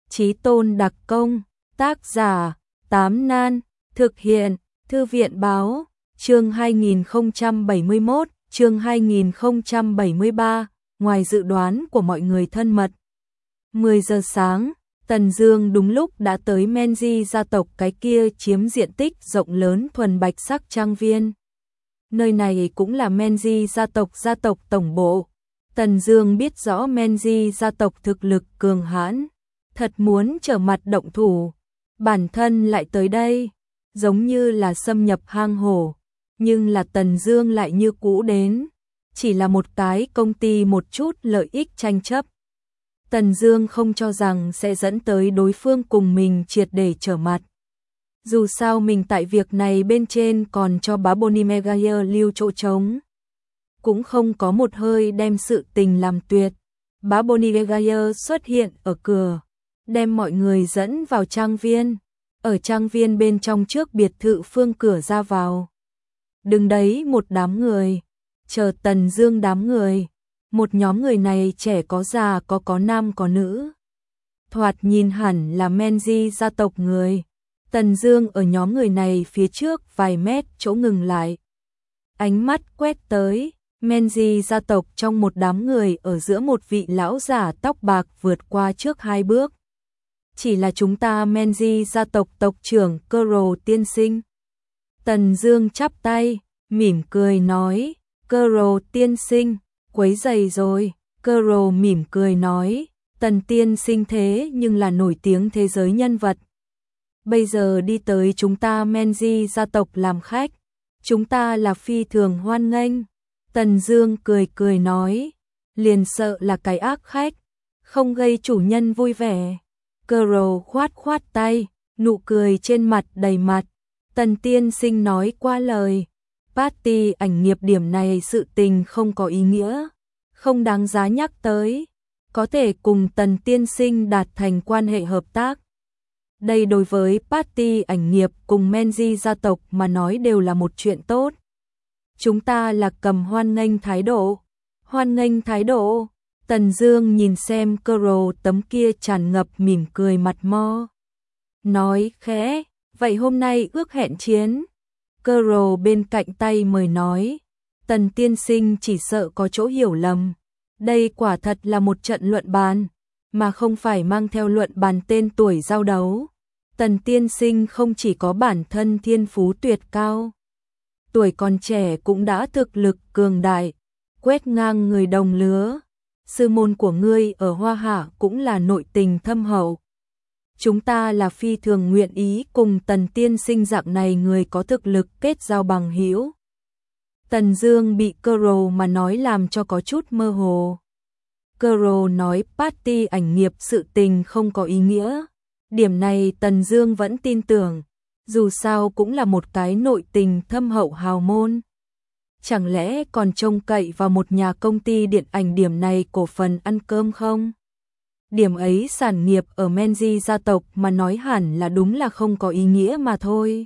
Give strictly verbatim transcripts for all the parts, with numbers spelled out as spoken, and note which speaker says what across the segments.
Speaker 1: Chí Tôn đặc công, tác giả, Tám Nan, thực hiện, Thư viện báo, chương hai nghìn không trăm bảy mươi mốt, chương hai nghìn không trăm bảy mươi ba, ngoài dự đoán của mọi người thân mật. mười giờ sáng, Tần Dương đúng lúc đã tới Menji gia tộc cái kia chiếm diện tích rộng lớn thuần bạch sắc trang viên. Nơi này cũng là Menji gia tộc gia tộc tổng bộ. Tần Dương biết rõ Menji gia tộc thực lực cường hãn, thật muốn trở mặt động thủ, bản thân lại tới đây, giống như là xâm nhập hang hổ, nhưng là Tần Dương lại như cũ đến, chỉ là một cái công ty một chút lợi ích tranh chấp. Tần Dương không cho rằng sẽ dẫn tới đối phương cùng mình triệt để trở mặt. Dù sao mình tại việc này bên trên còn cho bá Bonnie Megayer lưu chỗ trống, cũng không có một hơi đem sự tình làm tuyệt. Bá Bonnie Megayer xuất hiện ở cửa, đem mọi người dẫn vào trang viên. Ở trang viên bên trong trước biệt thự phương cửa ra vào, đứng đấy một đám người, chờ Tần Dương đám người. Một nhóm người này trẻ có già, có có nam có nữ, thoạt nhìn hẳn là Menji gia tộc người. Tần Dương ở nhóm người này phía trước vài mét chỗ ngừng lại, ánh mắt quét tới Menji gia tộc trong một đám người, ở giữa một vị lão giả tóc bạc vượt qua trước hai bước. Chỉ là chúng ta Menji gia tộc tộc trưởng Kero tiên sinh. Tần Dương chắp tay, mỉm cười nói, Kero tiên sinh, quấy rầy rồi. Kero mỉm cười nói, Tần tiên sinh thế nhưng là nổi tiếng thế giới nhân vật, bây giờ đi tới chúng ta Menji gia tộc làm khách, chúng ta là phi thường hoan nghênh. Tần Dương cười cười nói, liền sợ là cái ác khách, không gây chủ nhân vui vẻ. Kero khoát khoát tay, nụ cười trên mặt đầy mặt. Tần tiên sinh nói qua lời, party ảnh nghiệp điểm này sự tình không có ý nghĩa, không đáng giá nhắc tới, có thể cùng Tần tiên sinh đạt thành quan hệ hợp tác. Đây đối với party ảnh nghiệp cùng Menji gia tộc mà nói đều là một chuyện tốt. Chúng ta là cầm hoan nghênh thái độ. Hoan nghênh thái độ. Tần Dương nhìn xem Kero tấm kia tràn ngập mỉm cười mặt mo, nói khẽ, vậy hôm nay ước hẹn chiến. Kero bên cạnh tay mời nói, Tần tiên sinh chỉ sợ có chỗ hiểu lầm, đây quả thật là một trận luận bàn, mà không phải mang theo luận bàn tên tuổi giao đấu. Tần tiên sinh không chỉ có bản thân thiên phú tuyệt cao, tuổi còn trẻ cũng đã thực lực cường đại, quét ngang người đồng lứa. Sư môn của ngươi ở Hoa Hạ cũng là nội tình thâm hậu. Chúng ta là phi thường nguyện ý cùng Tần tiên sinh dạng này người có thực lực kết giao bằng hữu. Tần Dương bị Kero mà nói làm cho có chút mơ hồ. Kero nói party ảnh nghiệp sự tình không có ý nghĩa. Điểm này Tần Dương vẫn tin tưởng, dù sao cũng là một cái nội tình thâm hậu hào môn. Chẳng lẽ còn trông cậy vào một nhà công ty điện ảnh điểm này cổ phần ăn cơm không? Điểm ấy sản nghiệp ở Menji gia tộc mà nói hẳn là đúng là không có ý nghĩa mà thôi.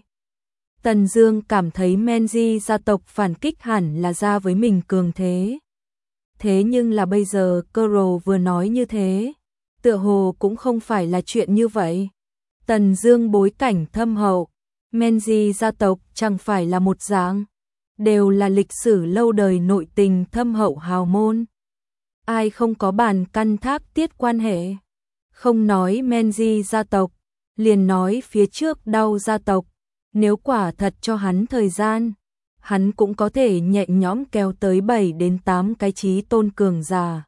Speaker 1: Tần Dương cảm thấy Menji gia tộc phản kích hẳn là ra với mình cường thế. Thế nhưng là bây giờ Kero vừa nói như thế, tựa hồ cũng không phải là chuyện như vậy. Tần Dương bối cảnh thâm hậu, Menji gia tộc chẳng phải là một dạng, đều là lịch sử lâu đời nội tình thâm hậu hào môn. Ai không có bàn căn thác tiết quan hệ, không nói Menji gia tộc, liền nói phía trước đau gia tộc, nếu quả thật cho hắn thời gian, hắn cũng có thể nhẹ nhõm kéo tới bảy đến tám cái chí tôn cường giả.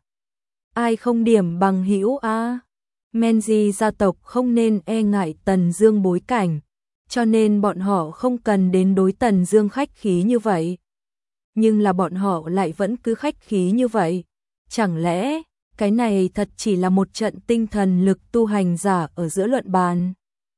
Speaker 1: Ai không điểm bằng hữu a? Menji gia tộc không nên e ngại Tần Dương bối cảnh, cho nên bọn họ không cần đến đối Tần Dương khách khí như vậy. Nhưng là bọn họ lại vẫn cứ khách khí như vậy. Chẳng lẽ cái này thật chỉ là một trận tinh thần lực tu hành giả ở giữa luận bàn?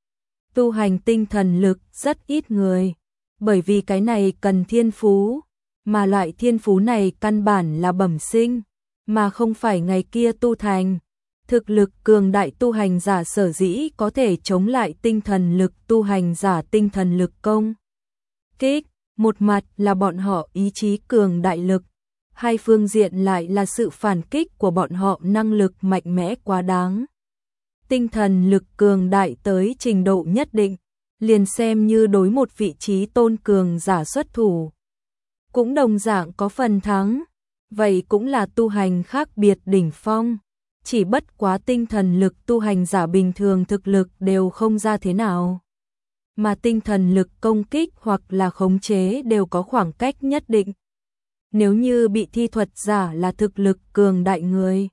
Speaker 1: Tu hành tinh thần lực rất ít người, bởi vì cái này cần thiên phú, mà loại thiên phú này căn bản là bẩm sinh, mà không phải ngày kia tu thành. Thực lực cường đại tu hành giả sở dĩ có thể chống lại tinh thần lực tu hành giả tinh thần lực công kích, một mặt là bọn họ ý chí cường đại lực, hai phương diện lại là sự phản kích của bọn họ năng lực mạnh mẽ quá đáng. tinh thần lực cường đại tới trình độ nhất định, liền xem như đối một vị trí tôn cường giả xuất thủ, cũng đồng dạng có phần thắng, vậy cũng là tu hành khác biệt đỉnh phong, chỉ bất quá tinh thần lực tu hành giả bình thường thực lực đều không ra thế nào, mà tinh thần lực công kích hoặc là khống chế đều có khoảng cách nhất định. Nếu như bị thi thuật giả là thực lực cường đại người,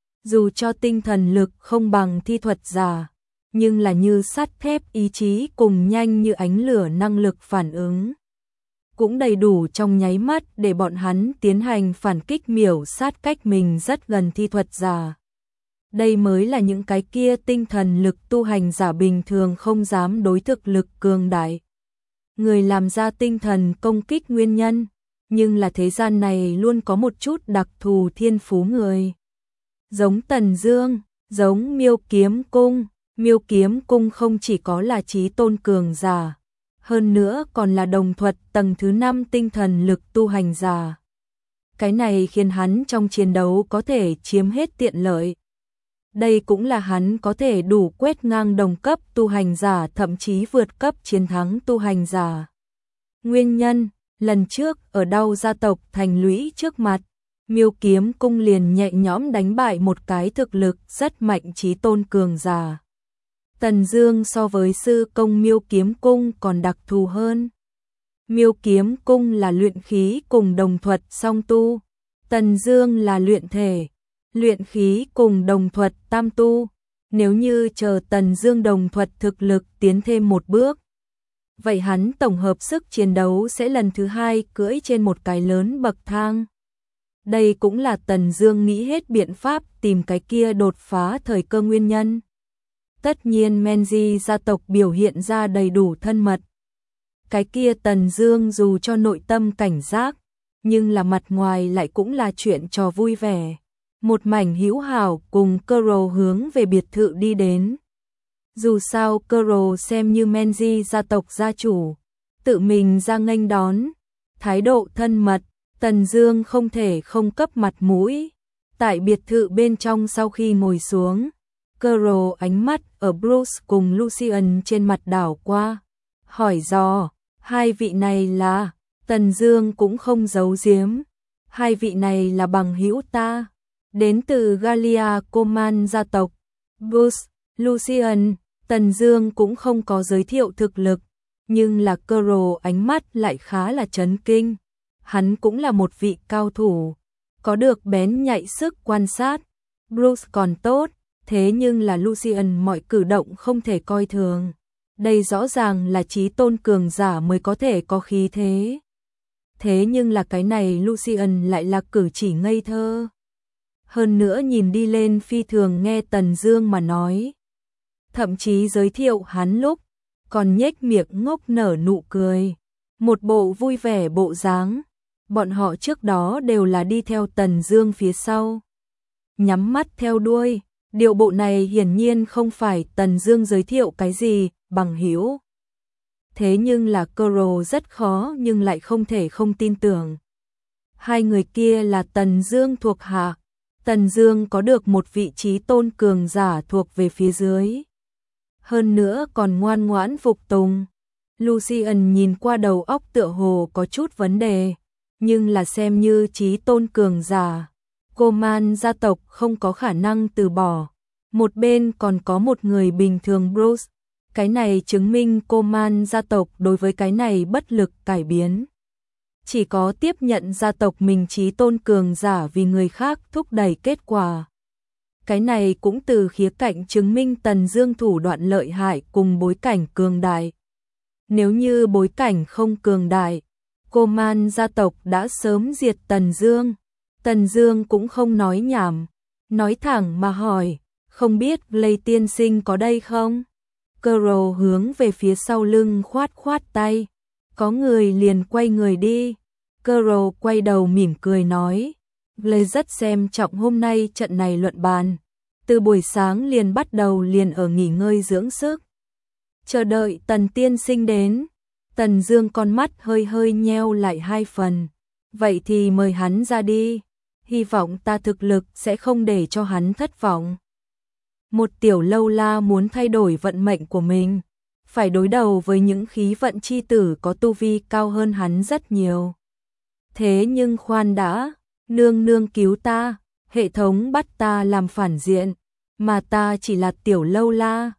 Speaker 1: dù cho tinh thần lực không bằng thi thuật giả, nhưng là như sắt thép ý chí cùng nhanh như ánh lửa năng lực phản ứng, cũng đầy đủ trong nháy mắt để bọn hắn tiến hành phản kích miểu sát cách mình rất gần thi thuật giả. Đây mới là những cái kia tinh thần lực tu hành giả bình thường không dám đối thực lực cường đại người làm ra tinh thần công kích nguyên nhân, nhưng là thế gian này luôn có một chút đặc thù thiên phú người. Giống Tần Dương, giống Miêu Kiếm Cung, Miêu Kiếm Cung không chỉ có là chí tôn cường giả, hơn nữa còn là đồng thuật tầng thứ năm tinh thần lực tu hành giả. Cái này khiến hắn trong chiến đấu có thể chiếm hết tiện lợi. Đây cũng là hắn có thể đủ quét ngang đồng cấp tu hành giả, thậm chí vượt cấp chiến thắng tu hành giả. Nguyên nhân, lần trước ở Đao gia tộc thành lũy trước mặt, Miêu Kiếm Cung liền nhẹ nhõm đánh bại một cái thực lực rất mạnh chí tôn cường giả. Tần Dương so với sư công Miêu Kiếm Cung còn đặc thù hơn. Miêu Kiếm Cung là luyện khí cùng đồng thuật song tu, Tần Dương là luyện thể, luyện khí cùng đồng thuật tam tu. Nếu như chờ Tần Dương đồng thuật thực lực tiến thêm một bước, vậy hắn tổng hợp sức chiến đấu sẽ lần thứ hai cưỡi trên một cái lớn bậc thang. Đây cũng là Tần Dương nghĩ hết biện pháp tìm cái kia đột phá thời cơ nguyên nhân. Tất nhiên Menji gia tộc biểu hiện ra đầy đủ thân mật. Cái kia Tần Dương dù cho nội tâm cảnh giác, nhưng là mặt ngoài lại cũng là chuyện trò vui vẻ. Một mảnh hữu hảo cùng Kuro hướng về biệt thự đi đến. Dù sao Kuro xem như Menji gia tộc gia chủ, tự mình ra nghênh đón, thái độ thân mật, Tần Dương không thể không cấp mặt mũi. Tại biệt thự bên trong sau khi ngồi xuống, Kuro ánh mắt ở Bruce cùng Lucian trên mặt đảo qua, hỏi dò, hai vị này là, Tần Dương cũng không giấu giếm, hai vị này là bằng hữu ta, đến từ Galia Coman gia tộc. Bruce, Lucian, Tần Dương cũng không có giới thiệu thực lực, nhưng là Kuro ánh mắt lại khá là chấn kinh. Hắn cũng là một vị cao thủ, có được bén nhạy sức quan sát. Bruce còn tốt, thế nhưng là Lucian mọi cử động không thể coi thường. Đây rõ ràng là chí tôn cường giả mới có thể có khí thế. Thế nhưng là cái này Lucian lại là cử chỉ ngây thơ. Hơn nữa nhìn đi lên phi thường nghe Tần Dương mà nói. Thậm chí giới thiệu hắn lúc, còn nhếch miệng ngốc nở nụ cười. Một bộ vui vẻ bộ dáng. Bọn họ trước đó đều là đi theo Tần Dương phía sau, nhắm mắt theo đuôi. Điều bộ này hiển nhiên không phải Tần Dương giới thiệu cái gì bằng hữu. Thế nhưng là Kuro rất khó nhưng lại không thể không tin tưởng. Hai người kia là Tần Dương thuộc hạ. Tần Dương có được một vị trí tôn cường giả thuộc về phía dưới. Hơn nữa còn ngoan ngoãn phục tùng. Lucian nhìn qua đầu óc tựa hồ có chút vấn đề, nhưng là xem như chí tôn cường giả, Coman gia tộc không có khả năng từ bỏ. Một bên còn có một người bình thường Bruce, cái này chứng minh Coman gia tộc đối với cái này bất lực cải biến. Chỉ có tiếp nhận gia tộc mình chí tôn cường giả vì người khác thúc đẩy kết quả. Cái này cũng từ khía cạnh chứng minh Tần Dương thủ đoạn lợi hại cùng bối cảnh cường đại. Nếu như bối cảnh không cường đại, Coman gia tộc đã sớm diệt Tần Dương. Tần Dương cũng không nói nhảm, nói thẳng mà hỏi, không biết Lây tiên sinh có đây không? Kuro hướng về phía sau lưng khoát khoát tay, có người liền quay người đi. Kuro quay đầu mỉm cười nói, Lây rất xem trọng hôm nay trận này luận bàn, từ buổi sáng liền bắt đầu liền ở nghỉ ngơi dưỡng sức, chờ đợi Tần tiên sinh đến. Tần Dương con mắt hơi hơi nheo lại hai phần, vậy thì mời hắn ra đi, hy vọng ta thực lực sẽ không để cho hắn thất vọng. Một tiểu lâu la muốn thay đổi vận mệnh của mình, phải đối đầu với những khí vận chi tử có tu vi cao hơn hắn rất nhiều. Thế nhưng khoan đã, nương nương cứu ta, hệ thống bắt ta làm phản diện, mà ta chỉ là tiểu lâu la,